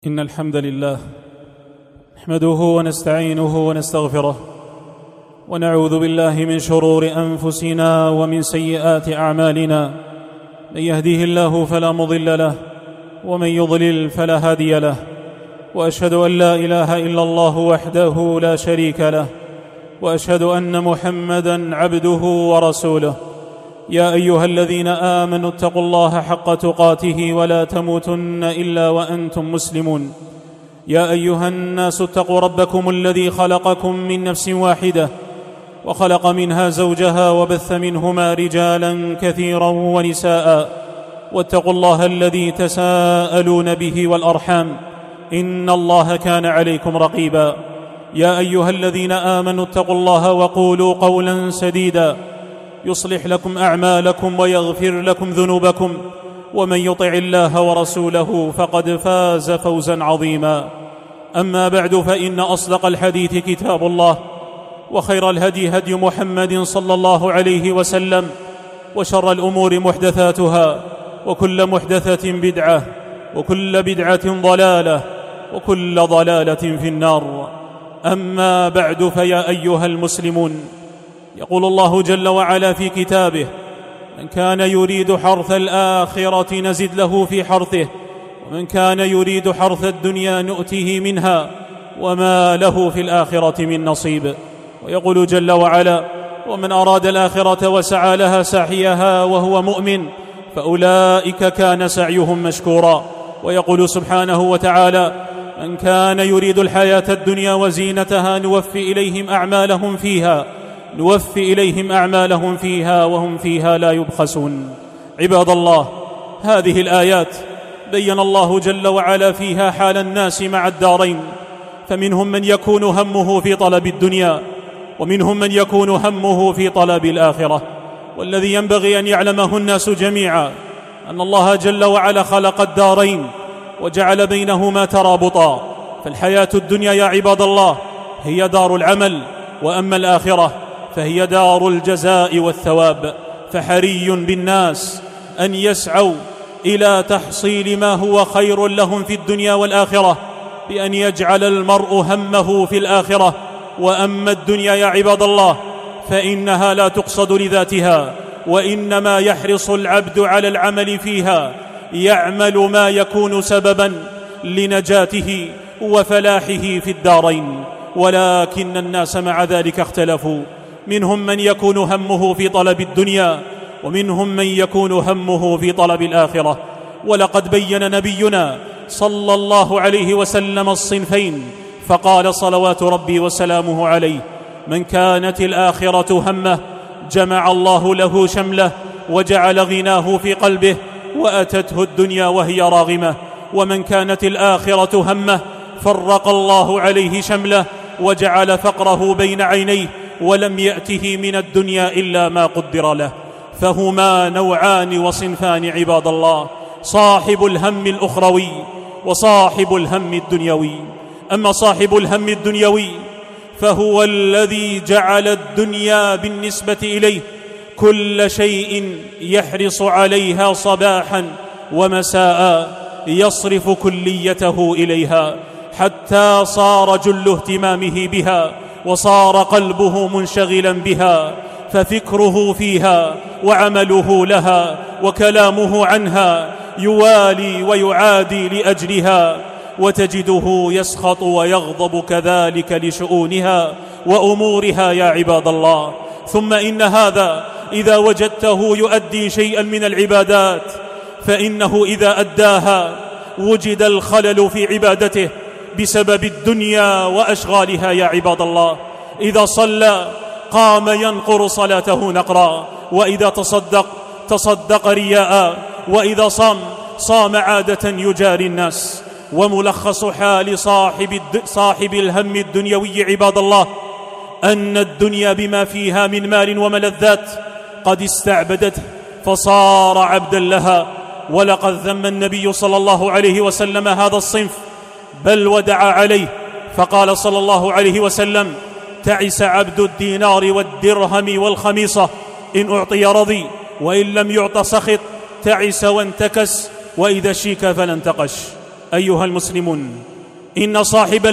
إن الحمد لله نحمده ونستعينه ونستغفره ونعوذ بالله من شرور أنفسنا ومن سيئات أعمالنا. من يهديه الله فلا مضل له ومن يضلل فلا هادي له، وأشهد أن لا إله إلا الله وحده لا شريك له، وأشهد أن محمدًا عبده ورسوله. يا أيها الذين آمنوا اتقوا الله حق تقاته ولا تموتن إلا وأنتم مسلمون. يا أيها الناس اتقوا ربكم الذي خلقكم من نفس واحدة وخلق منها زوجها وبث منهما رجالا كثيرا ونساء، واتقوا الله الذي تساءلون به والأرحام إن الله كان عليكم رقيبا. يا أيها الذين آمنوا اتقوا الله وقولوا قولا سديدا يصلح لكم أعمالكم ويغفر لكم ذنوبكم، ومن يطع الله ورسوله فقد فاز فوزا عظيما. أما بعد، فإن أصدق الحديث كتاب الله، وخير الهدي هدي محمد صلى الله عليه وسلم، وشر الأمور محدثاتها، وكل محدثة بدعة، وكل بدعة ضلالة، وكل ضلالة في النار. أما بعد، فيا أيها المسلمون، يقول الله جل وعلا في كتابه: من كان يريد حرث الآخرة نزد له في حرثه، ومن كان يريد حرث الدنيا نؤته منها وما له في الآخرة من نصيب. ويقول جل وعلا: ومن أراد الآخرة وسعى لها سعيها وهو مؤمن فأولئك كان سعيهم مشكورا. ويقول سبحانه وتعالى: من كان يريد الحياة الدنيا وزينتها نوفي إليهم أعمالهم فيها وهم فيها لا يبخسون. عباد الله، هذه الآيات بين الله جل وعلا فيها حال الناس مع الدارين، فمنهم من يكون همه في طلب الدنيا، ومنهم من يكون همه في طلب الآخرة. والذي ينبغي أن يعلمه الناس جميعا أن الله جل وعلا خلق الدارين وجعل بينهما ترابطا. فالحياة الدنيا يا عباد الله هي دار العمل، وأما الآخرة فهي دار الجزاء والثواب. فحري بالناس أن يسعوا إلى تحصيل ما هو خير لهم في الدنيا والآخرة، بأن يجعل المرء همه في الآخرة. وأما الدنيا يا عباد الله فإنها لا تقصد لذاتها، وإنما يحرص العبد على العمل فيها، يعمل ما يكون سببا لنجاته وفلاحه في الدارين. ولكن الناس مع ذلك اختلفوا، منهم من يكون همه في طلب الدنيا، ومنهم من يكون همه في طلب الآخرة. ولقد بين نبينا صلى الله عليه وسلم الصنفين، فقال صلوات ربي وسلامه عليه: من كانت الآخرة همه جمع الله له شمله وجعل غناه في قلبه وأتته الدنيا وهي راغمة. ومن كانت الآخرة همه فرق الله عليه شمله وجعل فقره بين عينيه ولم يأته من الدنيا إلا ما قدر له. فهما نوعان وصنفان عباد الله: صاحب الهم الأخروي وصاحب الهم الدنيوي. أما صاحب الهم الدنيوي فهو الذي جعل الدنيا بالنسبة إليه كل شيء يحرص عليها صباحا ومساء، يصرف كليته إليها حتى صار جل اهتمامه بها، وصار قلبه منشغلا بها، ففكره فيها وعمله لها وكلامه عنها يوالي ويعادي لأجلها. وتجده يسخط ويغضب كذلك لشؤونها وأمورها يا عباد الله. ثم إن هذا إذا وجدته يؤدي شيئا من العبادات، فإنه إذا أداها وجد الخلل في عبادته بسبب الدنيا وأشغالها يا عباد الله. إذا صلى قام ينقر صلاته نقرا، وإذا تصدق رياء، وإذا صام عادة يجاري الناس. وملخص حال صاحب الهم الدنيوي عباد الله أن الدنيا بما فيها من مال وملذات قد استعبدته فصار عبدا لها. ولقد ذم النبي صلى الله عليه وسلم هذا الصنف، بل ودعا عليه، فقال صلى الله عليه وسلم: تعس عبد الدينار والدرهم والخميصة، إن أعطي رضي وإن لم يعط سخط، تعس وانتكس، وإذا شيك فلا انتقش. أيها المسلمون، إن صاحب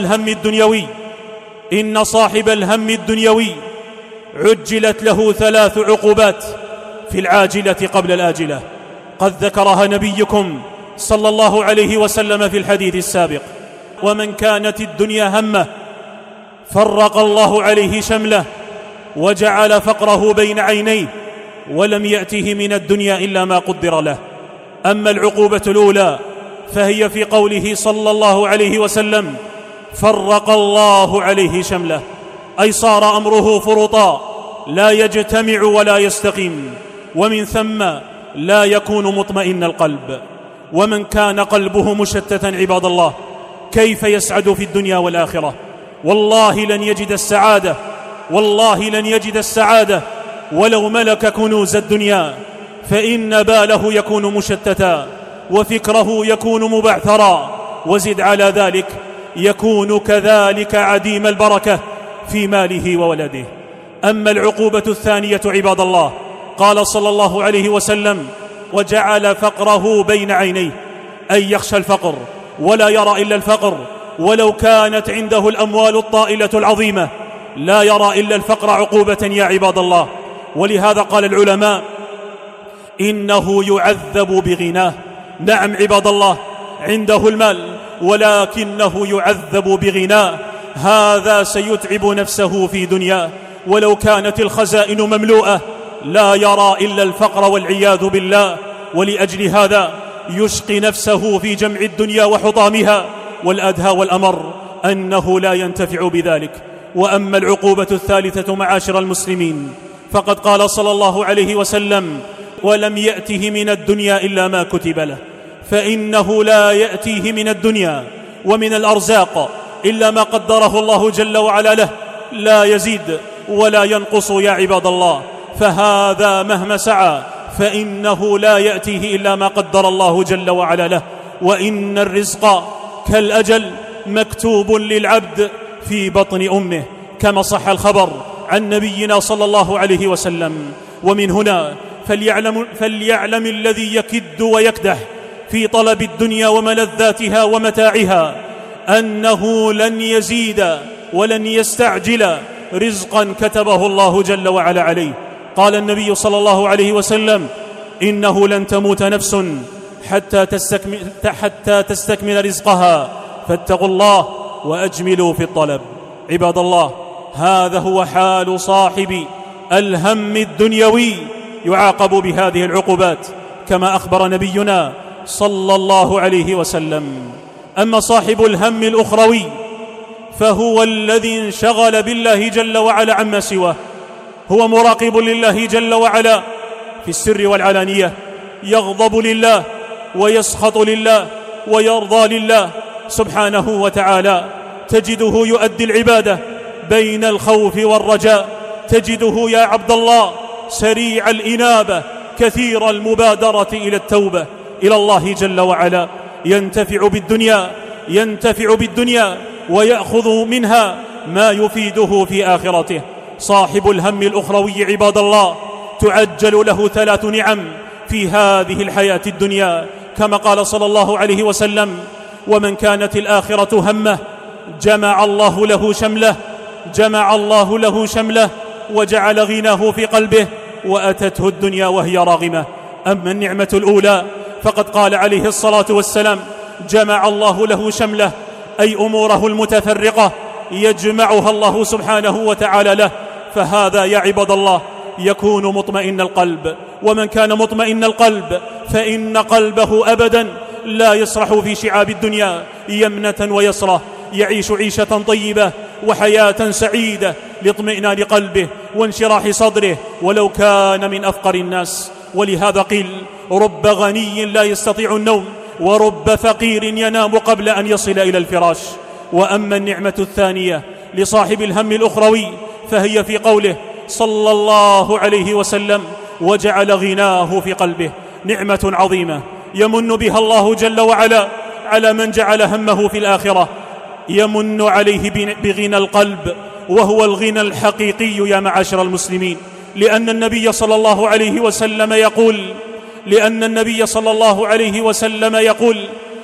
الهم الدنيوي عجلت له 3 عقوبات في العاجلة قبل الآجلة، قد ذكرها نبيكم صلى الله عليه وسلم في الحديث السابق: ومن كانت الدنيا همه فرق الله عليه شمله وجعل فقره بين عينيه ولم يأته من الدنيا إلا ما قدر له. أما العقوبة الأولى فهي في قوله صلى الله عليه وسلم: فرق الله عليه شمله، أي صار أمره فرطا لا يجتمع ولا يستقيم، ومن ثم لا يكون مطمئن القلب. ومن كان قلبه مشتتا عباد الله كيف يسعد في الدنيا والآخرة؟ والله لن يجد السعادة ولو ملك كنوز الدنيا، فإن باله يكون مشتتا وفكره يكون مبعثرا، وزد على ذلك يكون كذلك عديم البركة في ماله وولده. أما العقوبة الثانية عباد الله، قال صلى الله عليه وسلم: وجعل فقره بين عينيه، أي يخشى الفقر ولا يرى إلا الفقر، ولو كانت عنده الأموال الطائلة العظيمة لا يرى إلا الفقر عقوبة يا عباد الله. ولهذا قال العلماء: إنه يعذب بغناه. نعم عباد الله، عنده المال ولكنه يعذب بغناه، هذا سيتعب نفسه في دنياه، ولو كانت الخزائن مملوءة لا يرى إلا الفقر والعياذ بالله. ولأجل هذا يشقي نفسه في جمع الدنيا وحطامها، والأدهى والأمر أنه لا ينتفع بذلك. وأما العقوبة الثالثة معاشر المسلمين، فقد قال صلى الله عليه وسلم: ولم يأته من الدنيا إلا ما كتب له، فإنه لا يأتيه من الدنيا ومن الأرزاق إلا ما قدره الله جل وعلا له، لا يزيد ولا ينقص يا عباد الله. فهذا مهما سعى فإنه لا يأتيه إلا ما قدر الله جل وعلا له. وإن الرزق كالأجل مكتوب للعبد في بطن أمه، كما صح الخبر عن نبينا صلى الله عليه وسلم. ومن هنا فليعلم الذي يكد ويكدح في طلب الدنيا وملذاتها ومتاعها أنه لن يزيد ولن يستعجل رزقا كتبه الله جل وعلا عليه. قال النبي صلى الله عليه وسلم: إنه لن تموت نفس حتى تستكمل رزقها، فاتقوا الله وأجملوا في الطلب. عباد الله، هذا هو حال صاحب الهم الدنيوي، يعاقب بهذه العقوبات كما أخبر نبينا صلى الله عليه وسلم. أما صاحب الهم الأخروي فهو الذي انشغل بالله جل وعلا عما سواه، هو مراقب لله جل وعلا في السر والعلانية، يغضب لله ويسخط لله ويرضى لله سبحانه وتعالى. تجده يؤدي العبادة بين الخوف والرجاء، تجده يا عبد الله سريع الإنابة كثير المبادرة إلى التوبة إلى الله جل وعلا، ينتفع بالدنيا ويأخذ منها ما يفيده في آخرته. صاحب الهم الأخروي عباد الله تعجل له 3 نعم في هذه الحياة الدنيا، كما قال صلى الله عليه وسلم: ومن كانت الآخرة همه جمع الله له شمله وجعل غناه في قلبه وأتته الدنيا وهي راغمة. أما النعمة الأولى فقد قال عليه الصلاة والسلام: جمع الله له شمله، أي أموره المتفرقة يجمعها الله سبحانه وتعالى له، فهذا يا عباد الله يكون مطمئن القلب. ومن كان مطمئن القلب فإن قلبه أبدا لا يسرح في شعاب الدنيا يمنة ويسرة، يعيش عيشة طيبة وحياة سعيدة لاطمئنان قلبه وانشراح صدره ولو كان من أفقر الناس. ولهذا قيل: رب غني لا يستطيع النوم، ورب فقير ينام قبل أن يصل إلى الفراش. وأما النعمة الثانية لصاحب الهم الأخروي فهي في قوله صلى الله عليه وسلم: وجعل غناه في قلبه. نعمة عظيمة يمن بها الله جل وعلا على من جعل همه في الآخرة، يمن عليه بغنى القلب، وهو الغنى الحقيقي يا معاشر المسلمين، لأن النبي صلى الله عليه وسلم يقول: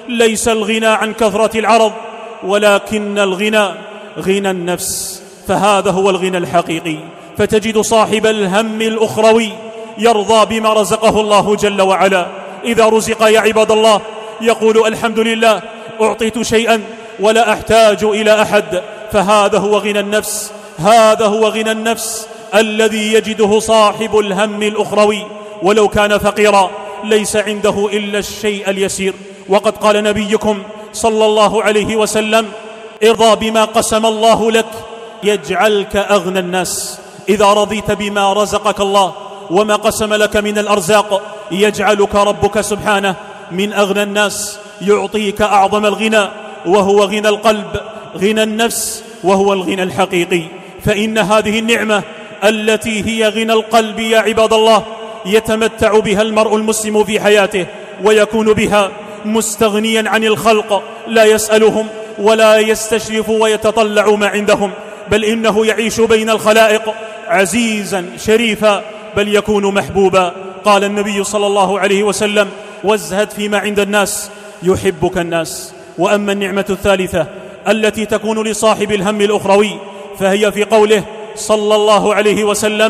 ليس الغنى عن كثرة العرض، ولكن الغنى غنى النفس، فهذا هو الغنى الحقيقي. فتجد صاحب الهم الأخروي يرضى بما رزقه الله جل وعلا. إذا رزق يا عباد الله يقول الحمد لله، أعطيت شيئا ولا أحتاج إلى أحد، فهذا هو غنى النفس. هذا هو غنى النفس الذي يجده صاحب الهم الأخروي، ولو كان فقيرا ليس عنده إلا الشيء اليسير. وقد قال نبيكم صلى الله عليه وسلم: ارضى بما قسم الله لك يجعلك أغنى الناس. إذا رضيت بما رزقك الله وما قسم لك من الأرزاق يجعلك ربك سبحانه من أغنى الناس، يعطيك أعظم الغنى، وهو غنى القلب، غنى النفس، وهو الغنى الحقيقي. فإن هذه النعمة التي هي غنى القلب يا عباد الله يتمتع بها المرء المسلم في حياته، ويكون بها مستغنيا عن الخلق، لا يسألهم ولا يستشرف ويتطلع ما عندهم، بل إنه يعيش بين الخلائق عزيزا شريفا، بل يكون محبوبا. قال النبي صلى الله عليه وسلم: وازهد فيما عند الناس يحبك الناس. وأما النعمة الثالثة التي تكون لصاحب الهم الأخروي فهي في قوله صلى الله عليه وسلم: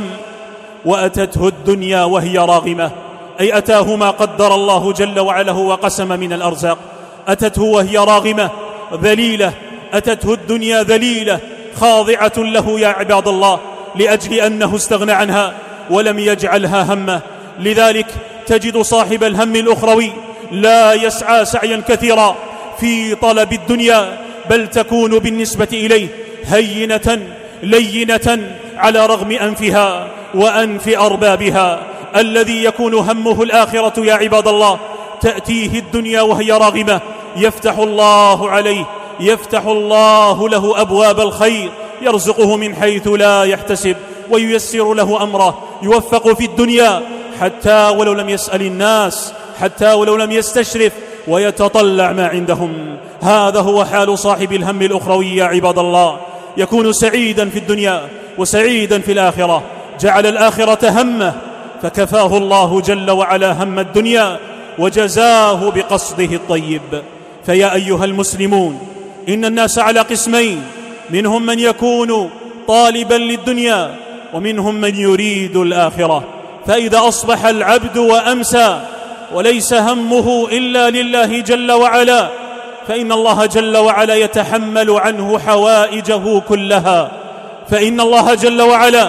وأتته الدنيا وهي راغمة، أي أتاه ما قدر الله جل وعلا وقسم من الأرزاق. أتته وهي راغمة ذليلة، أتته الدنيا ذليلة خاضعة له يا عباد الله، لأجل أنه استغنى عنها ولم يجعلها همه. لذلك تجد صاحب الهم الأخروي لا يسعى سعيا كثيرا في طلب الدنيا، بل تكون بالنسبة إليه هينة لينة على رغم أنفها وأنف أربابها. الذي يكون همه الآخرة يا عباد الله تأتيه الدنيا وهي راغمة، يفتح الله عليه، يفتح الله له أبواب الخير، يرزقه من حيث لا يحتسب، وييسر له أمره، يوفق في الدنيا حتى ولو لم يسأل الناس، حتى ولو لم يستشرف، ويتطلع ما عندهم. هذا هو حال صاحب الهم الأخروي يا عباد الله، يكون سعيدا في الدنيا وسعيدا في الآخرة، جعل الآخرة همه فكفاه الله جل وعلا هم الدنيا وجزاه بقصده الطيب. فيا أيها المسلمون، إن الناس على قسمين: منهم من يكون طالبا للدنيا، ومنهم من يريد الآخرة. فإذا أصبح العبد وأمسى وليس همه إلا لله جل وعلا، فإن الله جل وعلا يتحمل عنه حوائجه كلها، فإن الله جل وعلا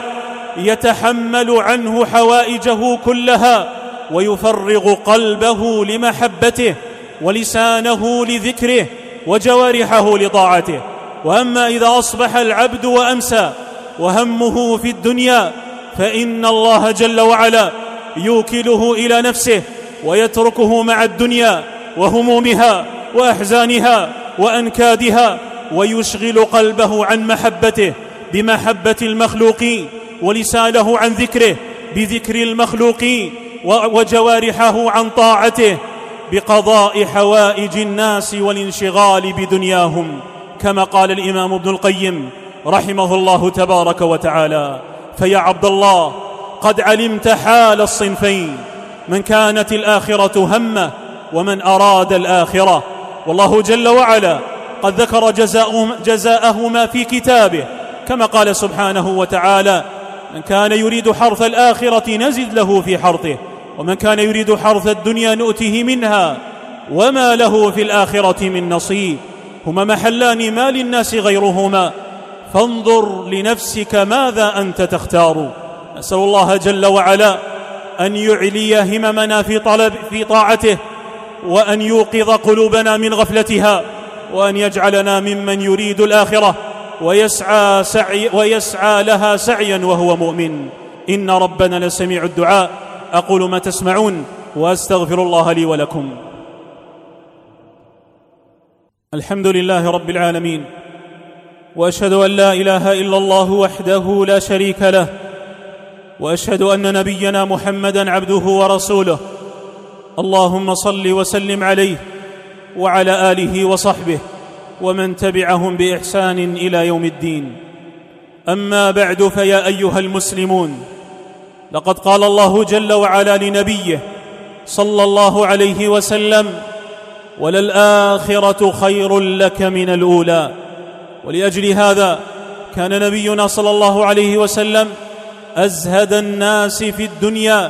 يتحمل عنه حوائجه كلها، ويفرغ قلبه لمحبته، ولسانه لذكره، وجوارحه لطاعته. وأما إذا أصبح العبد وأمسى وهمه في الدنيا، فإن الله جل وعلا يوكله إلى نفسه ويتركه مع الدنيا وهمومها وأحزانها وأنكادها، ويشغل قلبه عن محبته بمحبة المخلوقين، ولسانه عن ذكره بذكر المخلوقين، وجوارحه عن طاعته بقضاء حوائج الناس والانشغال بدنياهم. كما قال الإمام ابن القيم رحمه الله تبارك وتعالى: فيا عبد الله، قد علمت حال الصنفين، من كانت الآخرة همه ومن أراد الآخرة. والله جل وعلا قد ذكر جزاءهما في كتابه، كما قال سبحانه وتعالى: من كان يريد حرث الآخرة نزد له في حرثه، ومن كان يريد حرث الدنيا نؤته منها وما له في الآخرة من نصيب. هما محلان ما للناس غيرهما، فانظر لنفسك ماذا أنت تختار. نسأل الله جل وعلا أن يعلي هممنا في طاعته، وأن يوقظ قلوبنا من غفلتها، وأن يجعلنا ممن يريد الآخرة ويسعى لها سعيا وهو مؤمن. إن ربنا لسميع الدعاء. أقول ما تسمعون وأستغفر الله لي ولكم. الحمد لله رب العالمين، وأشهد أن لا إله إلا الله وحده لا شريك له، وأشهد أن نبينا محمدا عبده ورسوله. اللهم صل وسلم عليه وعلى آله وصحبه ومن تبعهم بإحسان إلى يوم الدين. أما بعد، فيا أيها المسلمون، لقد قال الله جل وعلا لنبيه صلى الله عليه وسلم: وللآخرة خير لك من الأولى. ولأجل هذا كان نبينا صلى الله عليه وسلم أزهد الناس في الدنيا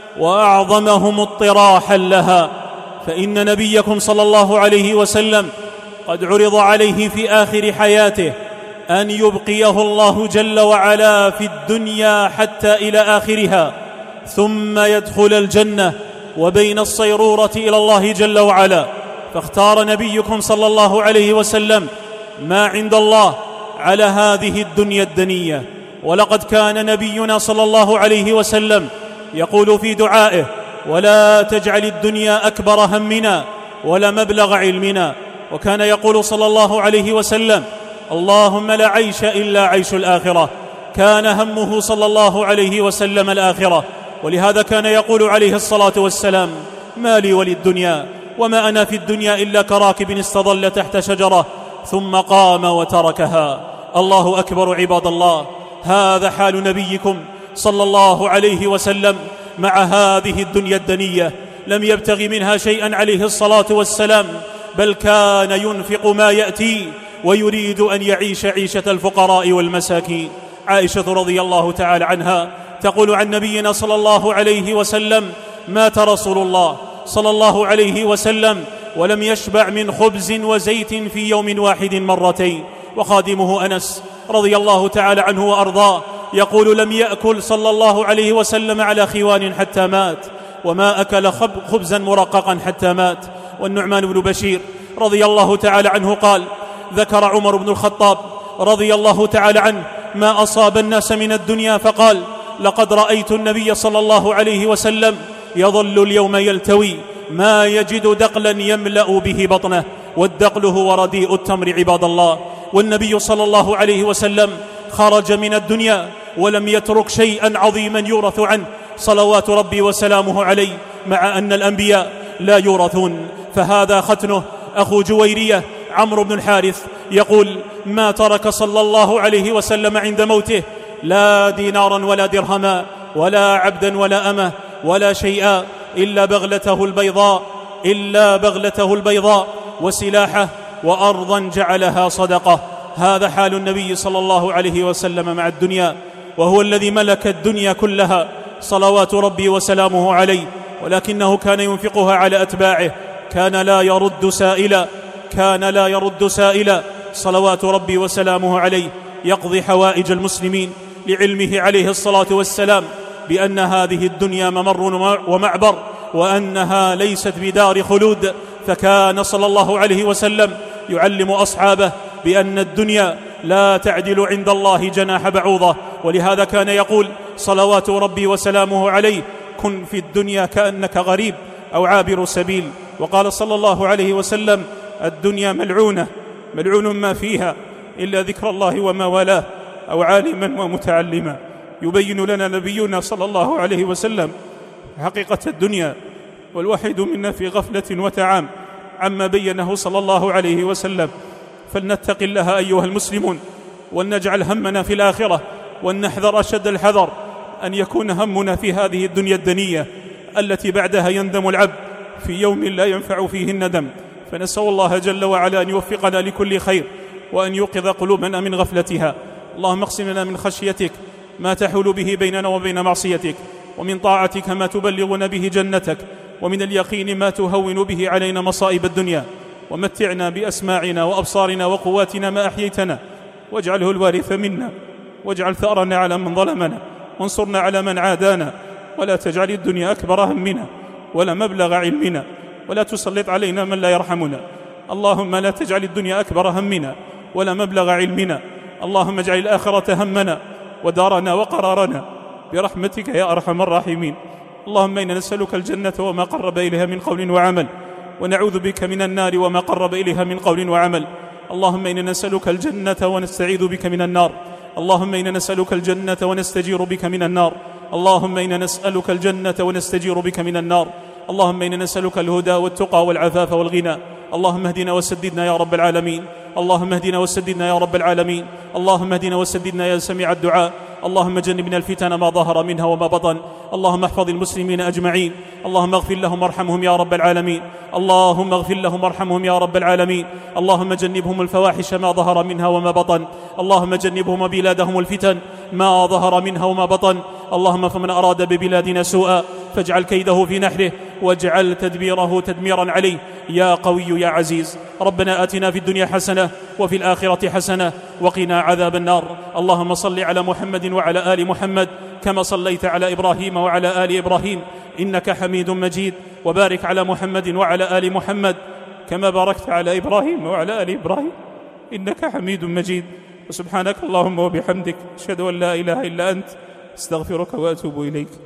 وأعظمهم اطراحا لها، فإن نبيكم صلى الله عليه وسلم قد عرض عليه في آخر حياته أن يبقيه الله جل وعلا في الدنيا حتى إلى آخرها، ثم يدخل الجنة وبين الصيرورة إلى الله جل وعلا. فاختار نبيكم صلى الله عليه وسلم ما عند الله على هذه الدنيا الدنية. ولقد كان نبينا صلى الله عليه وسلم يقول في دعائه: ولا تجعل الدنيا أكبر همنا ولا مبلغ علمنا. وكان يقول صلى الله عليه وسلم: اللهم لا عيش إلا عيش الآخرة. كان همه صلى الله عليه وسلم الآخرة، ولهذا كان يقول عليه الصلاة والسلام: ما لي وللدنيا وما أنا في الدنيا إلا كراكب استظل تحت شجرة ثم قام وتركها. الله أكبر عباد الله، هذا حال نبيكم صلى الله عليه وسلم مع هذه الدنيا الدنية. لم يبتغ منها شيئا عليه الصلاة والسلام، بل كان ينفق ما يأتي ويريد أن يعيش عيشة الفقراء والمساكين. عائشة رضي الله تعالى عنها تقول عن نبينا صلى الله عليه وسلم: مات رسول الله صلى الله عليه وسلم ولم يشبع من خبز وزيت في يوم واحد مرتين. وخادمه أنس رضي الله تعالى عنه وأرضاه يقول: لم يأكل صلى الله عليه وسلم على خوان حتى مات، وما أكل خبزا مرققا حتى مات. والنعمان بن بشير رضي الله تعالى عنه قال: ذكر عمر بن الخطاب رضي الله تعالى عنه ما أصاب الناس من الدنيا فقال: لقد رأيت النبي صلى الله عليه وسلم يظل اليوم يلتوي ما يجد دقلا يملأ به بطنه، والدقل هو رديء التمر عباد الله. والنبي صلى الله عليه وسلم خرج من الدنيا ولم يترك شيئا عظيما يورث عنه صلوات ربي وسلامه عليه، مع أن الأنبياء لا يورثون. فهذا ختنه أخو جويرية عمرو بن الحارث يقول: ما ترك صلى الله عليه وسلم عند موته لا دينارا ولا درهما ولا عبدا ولا أمه ولا شيئا إلا بغلته البيضاء وسلاحه وأرضا جعلها صدقة. هذا حال النبي صلى الله عليه وسلم مع الدنيا، وهو الذي ملك الدنيا كلها صلوات ربي وسلامه عليه، ولكنه كان ينفقها على أتباعه. كان لا يرد سائلا صلوات ربي وسلامه عليه، يقضي حوائج المسلمين لعلمه عليه الصلاة والسلام بأن هذه الدنيا ممر ومعبر، وأنها ليست بدار خلود. فكان صلى الله عليه وسلم يعلم أصحابه بأن الدنيا لا تعدل عند الله جناح بعوضة. ولهذا كان يقول صلوات ربي وسلامه عليه: كن في الدنيا كأنك غريب أو عابر سبيل. وقال صلى الله عليه وسلم: الدنيا ملعون ما فيها إلا ذكر الله وما والاه أو عالما ومتعلما. يبين لنا نبينا صلى الله عليه وسلم حقيقة الدنيا، والواحد منا في غفلة وتعام عما بينه صلى الله عليه وسلم. فلنتق الله أيها المسلمون، ولنجعل همنا في الآخرة، ولنحذر أشد الحذر أن يكون همنا في هذه الدنيا الدنية التي بعدها يندم العبد في يوم لا ينفع فيه الندم. فنسأل الله جل وعلا أن يوفقنا لكل خير، وأن يوقظ قلوبنا من غفلتها. اللهم اقسم لنا من خشيتك ما تحول به بيننا وبين معصيتك، ومن طاعتك ما تبلغنا به جنتك، ومن اليقين ما تهون به علينا مصائب الدنيا. ومتعنا بأسماعنا وأبصارنا وقواتنا ما أحييتنا، واجعله الوارث منا، واجعل ثأرنا على من ظلمنا، وانصرنا على من عادانا، ولا تجعل الدنيا أكبر همنا ولا مبلغ علمنا، ولا تسلط علينا من لا يرحمنا. اللهم لا تجعل الدنيا أكبر همنا ولا مبلغ علمنا. اللهم اجعل الآخرة همنا ودارنا وقرارنا برحمتك يا أرحم الراحمين. اللهم إنا نسألك الجنة وما قرب إليها من قول وعمل، ونعوذ بك من النار وما قرب إليها من قول وعمل. اللهم إنا نسألك الجنة ونستعيذ بك من النار. اللهم إنا نسألك الجنة ونستجير بك من النار. اللهم إنا نسألك الجنة ونستجير بك من النار. اللهم إنا نسألك الهدى والتقى والعفاف والغنى. اللهم اهدنا وسددنا يا رب العالمين. اللهم اهدنا وسددنا يا رب العالمين. اللهم اهدنا وسددنا يا سميع الدعاء. اللهم جنبنا الفتن ما ظهر منها وما بطن. اللهم احفظ المسلمين أجمعين. اللهم اغفر لهم وارحمهم يا رب العالمين. اللهم اغفر لهم وارحمهم يا رب العالمين. اللهم جنبهم الفواحش ما ظهر منها وما بطن. اللهم جنبهم وبلادهم الفتن ما ظهر منها وما بطن. اللهم فمن أراد ببلادنا سوءا فاجعل كيده في نحره واجعل تدبيره تدميرا عليه يا قوي يا عزيز. ربنا آتنا في الدنيا حسنة وفي الآخرة حسنة وقنا عذاب النار. اللهم صل على محمد وعلى آل محمد كما صليت على إبراهيم وعلى آل إبراهيم إنك حميد مجيد. وبارك على محمد وعلى آل محمد كما باركت على إبراهيم وعلى آل إبراهيم إنك حميد مجيد. وسبحانك اللهم وبحمدك أشهد أن لا إله إلا أنت استغفرك وأتوب إليك.